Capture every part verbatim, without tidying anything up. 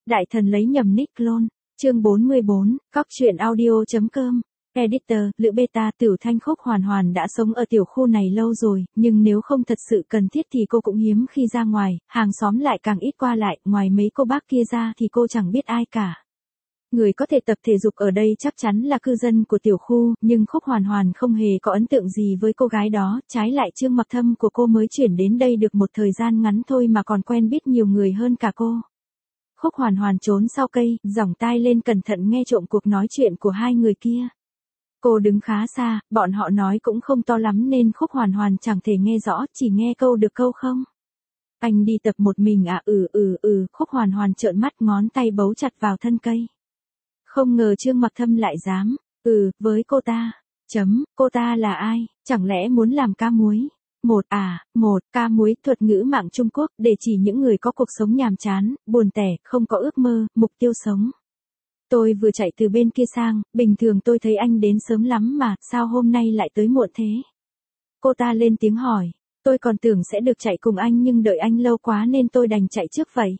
Đại thần lấy nhầm nick clone. Chương bốn mươi bốn, Cóc truyện audio.com. Editor, Lữ Beta. Tiểu Thanh Khúc Hoàn Hoàn đã sống ở tiểu khu này lâu rồi, nhưng nếu không thật sự cần thiết thì cô cũng hiếm khi ra ngoài, hàng xóm lại càng ít qua lại, ngoài mấy cô bác kia ra thì cô chẳng biết ai cả. Người có thể tập thể dục ở đây chắc chắn là cư dân của tiểu khu, nhưng Khúc Hoàn Hoàn không hề có ấn tượng gì với cô gái đó, trái lại Trương Mặc Thâm của cô mới chuyển đến đây được một thời gian ngắn thôi mà còn quen biết nhiều người hơn cả cô. Khúc Hoàn Hoàn trốn sau cây, giỏng tai lên cẩn thận nghe trộm cuộc nói chuyện của hai người kia. Cô đứng khá xa, bọn họ nói cũng không to lắm nên Khúc Hoàn Hoàn chẳng thể nghe rõ, chỉ nghe câu được câu không. Anh đi tập một mình à? Ừ ừ ừ, Khúc Hoàn Hoàn trợn mắt, ngón tay bấu chặt vào thân cây. Không ngờ Trương Mặc Thâm lại dám, ừ, với cô ta. Chấm, cô ta là ai, chẳng lẽ muốn làm ca muối? Một à, một, ca muối, thuật ngữ mạng Trung Quốc, để chỉ những người có cuộc sống nhàm chán, buồn tẻ, không có ước mơ, mục tiêu sống. Tôi vừa chạy từ bên kia sang, bình thường tôi thấy anh đến sớm lắm mà, sao hôm nay lại tới muộn thế? Cô ta lên tiếng hỏi, tôi còn tưởng sẽ được chạy cùng anh nhưng đợi anh lâu quá nên tôi đành chạy trước vậy.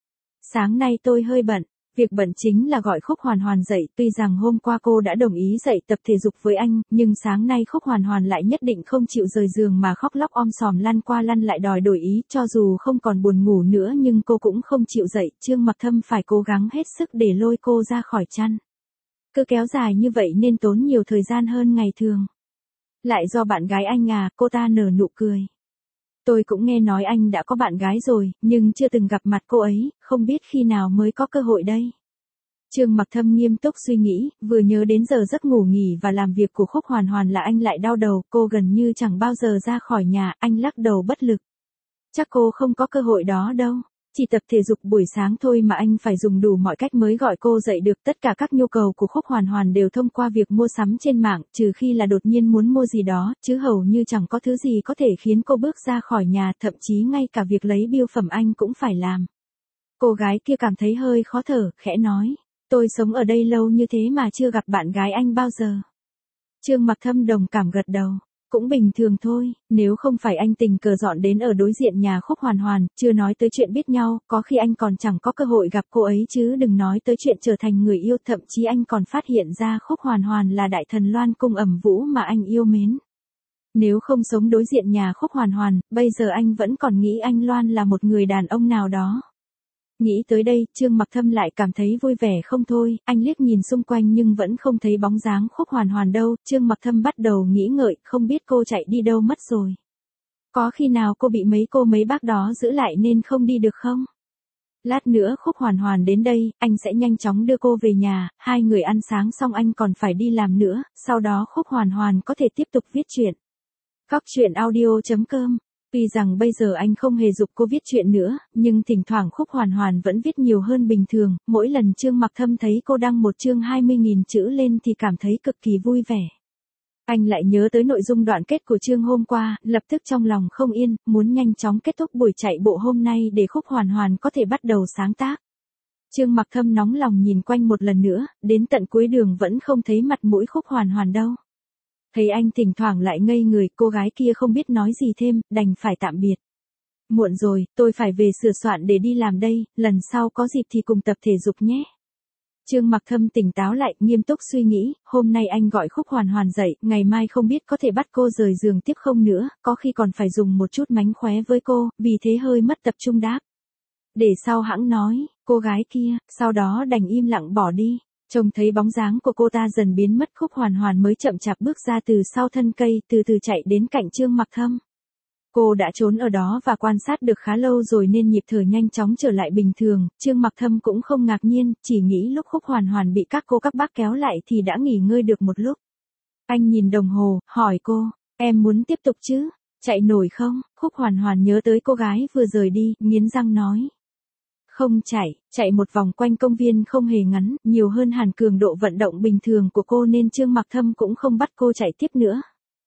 Sáng nay tôi hơi bận. Việc bận chính là gọi Khúc Hoàn Hoàn dậy, tuy rằng hôm qua cô đã đồng ý dậy tập thể dục với anh, nhưng sáng nay Khúc Hoàn Hoàn lại nhất định không chịu rời giường mà khóc lóc om sòm lăn qua lăn lại đòi đổi ý, cho dù không còn buồn ngủ nữa nhưng cô cũng không chịu dậy, Trương Mặc Thâm phải cố gắng hết sức để lôi cô ra khỏi chăn. Cứ kéo dài như vậy nên tốn nhiều thời gian hơn ngày thường. Lại do bạn gái anh à? Cô ta nở nụ cười. Tôi cũng nghe nói anh đã có bạn gái rồi, nhưng chưa từng gặp mặt cô ấy, không biết khi nào mới có cơ hội đây. Trương Mặc Thâm nghiêm túc suy nghĩ, vừa nhớ đến giờ giấc ngủ nghỉ và làm việc của Khúc Hoàn Hoàn là anh lại đau đầu, cô gần như chẳng bao giờ ra khỏi nhà, anh lắc đầu bất lực. Chắc cô không có cơ hội đó đâu. Chỉ tập thể dục buổi sáng thôi mà anh phải dùng đủ mọi cách mới gọi cô dậy được. Tất cả các nhu cầu của Khúc Hoàn Hoàn đều thông qua việc mua sắm trên mạng, trừ khi là đột nhiên muốn mua gì đó, chứ hầu như chẳng có thứ gì có thể khiến cô bước ra khỏi nhà, thậm chí ngay cả việc lấy bưu phẩm anh cũng phải làm. Cô gái kia cảm thấy hơi khó thở, khẽ nói, tôi sống ở đây lâu như thế mà chưa gặp bạn gái anh bao giờ. Trương Mặc Thâm đồng cảm gật đầu. Cũng bình thường thôi, nếu không phải anh tình cờ dọn đến ở đối diện nhà Khúc Hoàn Hoàn, chưa nói tới chuyện biết nhau, có khi anh còn chẳng có cơ hội gặp cô ấy chứ đừng nói tới chuyện trở thành người yêu, thậm chí anh còn phát hiện ra Khúc Hoàn Hoàn là đại thần Loan Cung Ẩm Vũ mà anh yêu mến. Nếu không sống đối diện nhà Khúc Hoàn Hoàn, bây giờ anh vẫn còn nghĩ anh Loan là một người đàn ông nào đó. Nghĩ tới đây, Trương Mặc Thâm lại cảm thấy vui vẻ không thôi, anh liếc nhìn xung quanh nhưng vẫn không thấy bóng dáng Khúc Hoàn Hoàn đâu, Trương Mặc Thâm bắt đầu nghĩ ngợi, không biết cô chạy đi đâu mất rồi. Có khi nào cô bị mấy cô mấy bác đó giữ lại nên không đi được không? Lát nữa Khúc Hoàn Hoàn đến đây, anh sẽ nhanh chóng đưa cô về nhà, hai người ăn sáng xong anh còn phải đi làm nữa, sau đó Khúc Hoàn Hoàn có thể tiếp tục viết truyện. Cóc truyện audio.com. Tuy rằng bây giờ anh không hề giục cô viết chuyện nữa, nhưng thỉnh thoảng Khúc Hoàn Hoàn vẫn viết nhiều hơn bình thường, mỗi lần Trương Mặc Thâm thấy cô đăng một chương hai mươi nghìn chữ lên thì cảm thấy cực kỳ vui vẻ. Anh lại nhớ tới nội dung đoạn kết của chương hôm qua, lập tức trong lòng không yên, muốn nhanh chóng kết thúc buổi chạy bộ hôm nay để Khúc Hoàn Hoàn có thể bắt đầu sáng tác. Trương Mặc Thâm nóng lòng nhìn quanh một lần nữa, đến tận cuối đường vẫn không thấy mặt mũi Khúc Hoàn Hoàn đâu. Thấy anh thỉnh thoảng lại ngây người, cô gái kia không biết nói gì thêm, đành phải tạm biệt. Muộn rồi, tôi phải về sửa soạn để đi làm đây, lần sau có dịp thì cùng tập thể dục nhé. Trương Mặc Thâm tỉnh táo lại, nghiêm túc suy nghĩ, hôm nay anh gọi Khúc Hoàn Hoàn dậy, ngày mai không biết có thể bắt cô rời giường tiếp không nữa, có khi còn phải dùng một chút mánh khóe với cô, vì thế hơi mất tập trung đáp. Để sau hãng nói, cô gái kia, sau đó đành im lặng bỏ đi. Trông thấy bóng dáng của cô ta dần biến mất, Khúc Hoàn Hoàn mới chậm chạp bước ra từ sau thân cây, từ từ chạy đến cạnh Trương Mặc Thâm. Cô đã trốn ở đó và quan sát được khá lâu rồi nên nhịp thở nhanh chóng trở lại bình thường, Trương Mặc Thâm cũng không ngạc nhiên, chỉ nghĩ lúc Khúc Hoàn Hoàn bị các cô các bác kéo lại thì đã nghỉ ngơi được một lúc. Anh nhìn đồng hồ, hỏi cô, em muốn tiếp tục chứ, chạy nổi không? Khúc Hoàn Hoàn nhớ tới cô gái vừa rời đi, nghiến răng nói. Không chạy, chạy một vòng quanh công viên không hề ngắn, nhiều hơn hẳn cường độ vận động bình thường của cô nên Trương Mặc Thâm cũng không bắt cô chạy tiếp nữa.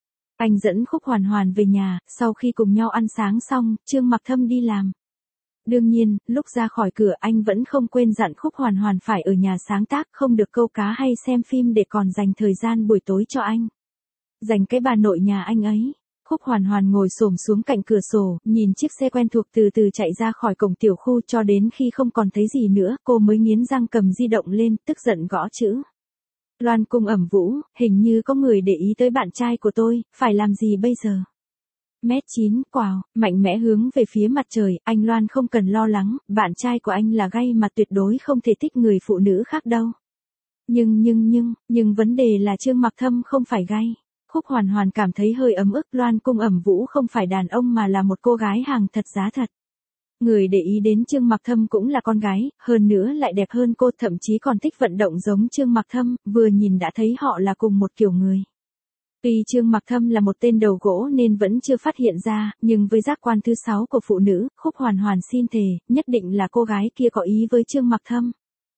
Anh dẫn Khúc Hoàn Hoàn về nhà, sau khi cùng nhau ăn sáng xong, Trương Mặc Thâm đi làm. Đương nhiên, lúc ra khỏi cửa anh vẫn không quên dặn Khúc Hoàn Hoàn phải ở nhà sáng tác, không được câu cá hay xem phim để còn dành thời gian buổi tối cho anh. Dành cái bà nội nhà anh ấy. Khúc Hoàn Hoàn ngồi xổm xuống cạnh cửa sổ, nhìn chiếc xe quen thuộc từ từ chạy ra khỏi cổng tiểu khu cho đến khi không còn thấy gì nữa, cô mới nghiến răng cầm di động lên, tức giận gõ chữ. Loan Cung ẩm vũ, hình như có người để ý tới bạn trai của tôi, phải làm gì bây giờ? Mét chín, quào, mạnh mẽ hướng về phía mặt trời, anh Loan không cần lo lắng, bạn trai của anh là gay mà tuyệt đối không thể thích người phụ nữ khác đâu. Nhưng nhưng nhưng, nhưng vấn đề là Trương Mặc Thâm không phải gay. Khúc Hoàn Hoàn cảm thấy hơi ấm ức, Loan Cung ẩm vũ không phải đàn ông mà là một cô gái hàng thật giá thật. Người để ý đến Trương Mặc Thâm cũng là con gái, hơn nữa lại đẹp hơn cô, thậm chí còn thích vận động giống Trương Mặc Thâm, vừa nhìn đã thấy họ là cùng một kiểu người. Tuy Trương Mặc Thâm là một tên đầu gỗ nên vẫn chưa phát hiện ra, nhưng với giác quan thứ sáu của phụ nữ, Khúc Hoàn Hoàn xin thề, nhất định là cô gái kia có ý với Trương Mặc Thâm.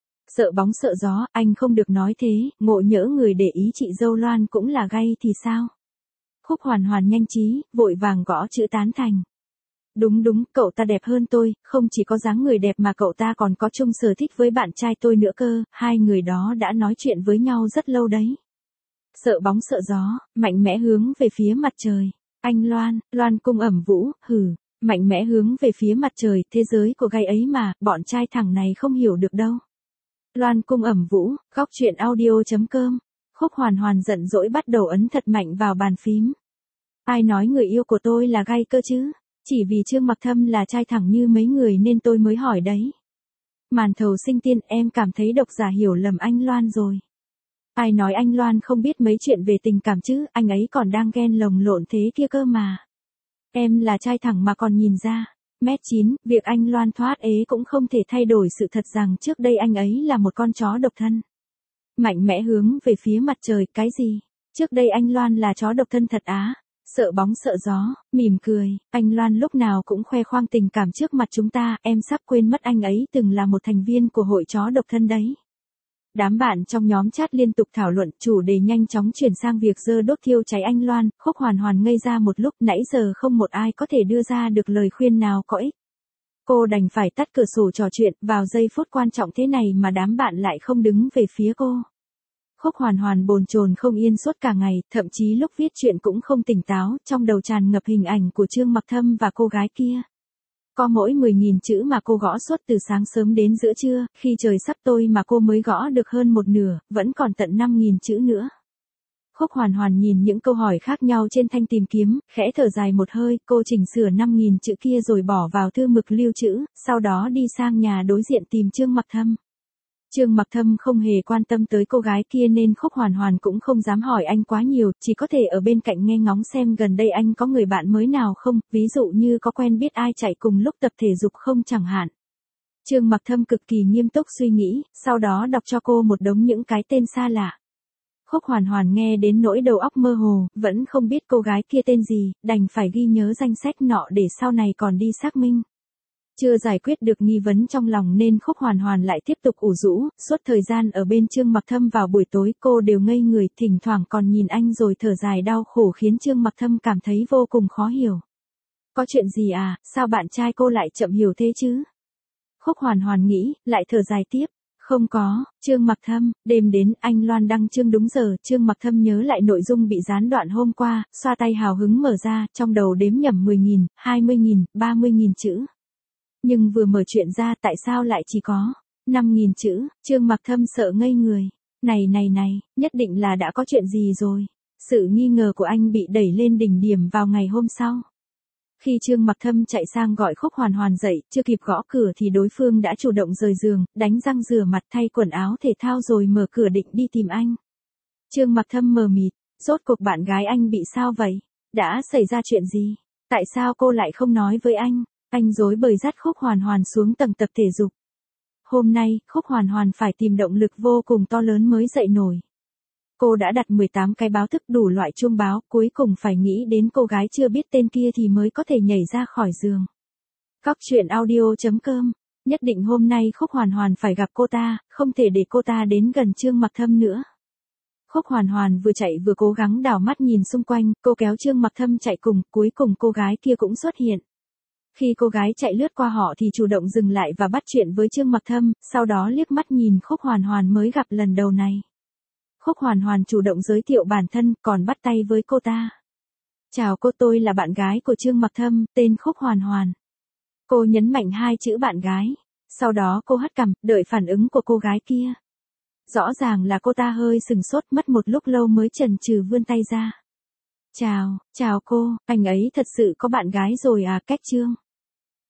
Sợ bóng sợ gió, anh không được nói thế, ngộ nhỡ người để ý chị dâu Loan cũng là gay thì sao? Khúc Hoàn Hoàn nhanh trí, vội vàng gõ chữ tán thành. Đúng đúng, cậu ta đẹp hơn tôi, không chỉ có dáng người đẹp mà cậu ta còn có chung sở thích với bạn trai tôi nữa cơ, hai người đó đã nói chuyện với nhau rất lâu đấy. Sợ bóng sợ gió, mạnh mẽ hướng về phía mặt trời. Anh Loan, Loan Cung ẩm vũ, hừ, mạnh mẽ hướng về phía mặt trời, thế giới của gay ấy mà, bọn trai thẳng này không hiểu được đâu. Loan Cung ẩm vũ, góc truyện audio chấm com. Khúc Hoàn Hoàn giận dỗi bắt đầu ấn thật mạnh vào bàn phím. Ai nói người yêu của tôi là gay cơ chứ? Chỉ vì Trương Mặc Thâm là trai thẳng như mấy người nên tôi mới hỏi đấy. Màn thầu sinh tiên, em cảm thấy độc giả hiểu lầm anh Loan rồi. Ai nói anh Loan không biết mấy chuyện về tình cảm chứ, anh ấy còn đang ghen lồng lộn thế kia cơ mà. Em là trai thẳng mà còn nhìn ra. Mét chín, việc anh Loan thoát ế cũng không thể thay đổi sự thật rằng trước đây anh ấy là một con chó độc thân. Mạnh mẽ hướng về phía mặt trời, cái gì? Trước đây anh Loan là chó độc thân thật á? Sợ bóng sợ gió, mỉm cười, anh Loan lúc nào cũng khoe khoang tình cảm trước mặt chúng ta, em sắp quên mất anh ấy từng là một thành viên của hội chó độc thân đấy. Đám bạn trong nhóm chat liên tục thảo luận, chủ đề nhanh chóng chuyển sang việc dơ đốt thiêu cháy anh Loan. Khúc Hoàn Hoàn ngây ra một lúc, nãy giờ không một ai có thể đưa ra được lời khuyên nào có ích. Cô đành phải tắt cửa sổ trò chuyện, vào giây phút quan trọng thế này mà đám bạn lại không đứng về phía cô. Khúc Hoàn Hoàn bồn chồn không yên suốt cả ngày, thậm chí lúc viết chuyện cũng không tỉnh táo, trong đầu tràn ngập hình ảnh của Trương Mặc Thâm và cô gái kia. Có mỗi mười nghìn chữ mà cô gõ suốt từ sáng sớm đến giữa trưa, khi trời sắp tối mà cô mới gõ được hơn một nửa, vẫn còn tận năm nghìn chữ nữa. Khúc Hoàn Hoàn nhìn những câu hỏi khác nhau trên thanh tìm kiếm, khẽ thở dài một hơi, cô chỉnh sửa năm nghìn chữ kia rồi bỏ vào thư mực lưu trữ, sau đó đi sang nhà đối diện tìm Trương Mặc Thâm. Trương Mặc Thâm không hề quan tâm tới cô gái kia nên Khúc Hoàn Hoàn cũng không dám hỏi anh quá nhiều, chỉ có thể ở bên cạnh nghe ngóng xem gần đây anh có người bạn mới nào không, ví dụ như có quen biết ai chạy cùng lúc tập thể dục không chẳng hạn. Trương Mặc Thâm cực kỳ nghiêm túc suy nghĩ, sau đó đọc cho cô một đống những cái tên xa lạ. Khúc Hoàn Hoàn nghe đến nỗi đầu óc mơ hồ, vẫn không biết cô gái kia tên gì, đành phải ghi nhớ danh sách nọ để sau này còn đi xác minh. Chưa giải quyết được nghi vấn trong lòng nên Khúc Hoàn Hoàn lại tiếp tục ủ rũ, suốt thời gian ở bên Trương Mặc Thâm vào buổi tối cô đều ngây người, thỉnh thoảng còn nhìn anh rồi thở dài đau khổ khiến Trương Mặc Thâm cảm thấy vô cùng khó hiểu. Có chuyện gì à, sao bạn trai cô lại chậm hiểu thế chứ? Khúc Hoàn Hoàn nghĩ, lại thở dài tiếp. Không có, Trương Mặc Thâm, đêm đến anh Loan đăng chương đúng giờ, Trương Mặc Thâm nhớ lại nội dung bị gián đoạn hôm qua, xoa tay hào hứng mở ra, trong đầu đếm nhẩm mười nghìn, hai mươi nghìn, ba mươi nghìn chữ. Nhưng vừa mở chuyện ra tại sao lại chỉ có năm nghìn chữ, Trương Mặc Thâm sợ ngây người. Này này này, nhất định là đã có chuyện gì rồi. Sự nghi ngờ của anh bị đẩy lên đỉnh điểm vào ngày hôm sau. Khi Trương Mặc Thâm chạy sang gọi Khúc Hoàn Hoàn dậy, chưa kịp gõ cửa thì đối phương đã chủ động rời giường, đánh răng rửa mặt thay quần áo thể thao rồi mở cửa định đi tìm anh. Trương Mặc Thâm mờ mịt, rốt cuộc bạn gái anh bị sao vậy? Đã xảy ra chuyện gì? Tại sao cô lại không nói với anh? Anh rối bời dắt Khúc Hoàn Hoàn xuống tầng tập thể dục. Hôm nay, Khúc Hoàn Hoàn phải tìm động lực vô cùng to lớn mới dậy nổi. Cô đã đặt mười tám cái báo thức đủ loại chuông báo, cuối cùng phải nghĩ đến cô gái chưa biết tên kia thì mới có thể nhảy ra khỏi giường. Góc truyện audio chấm com, nhất định hôm nay Khúc Hoàn Hoàn phải gặp cô ta, không thể để cô ta đến gần Trương Mặc Thâm nữa. Khúc Hoàn Hoàn vừa chạy vừa cố gắng đảo mắt nhìn xung quanh, cô kéo Trương Mặc Thâm chạy cùng, cuối cùng cô gái kia cũng xuất hiện. Khi cô gái chạy lướt qua họ thì chủ động dừng lại và bắt chuyện với Trương Mặc Thâm, sau đó liếc mắt nhìn Khúc Hoàn Hoàn mới gặp lần đầu này. Khúc Hoàn Hoàn chủ động giới thiệu bản thân, còn bắt tay với cô ta. Chào cô, tôi là bạn gái của Trương Mặc Thâm, tên Khúc Hoàn Hoàn. Cô nhấn mạnh hai chữ bạn gái. Sau đó cô hất cằm, đợi phản ứng của cô gái kia. Rõ ràng là cô ta hơi sừng sốt, mất một lúc lâu mới chần chừ vươn tay ra. Chào, chào cô, anh ấy thật sự có bạn gái rồi à, Cách Trương.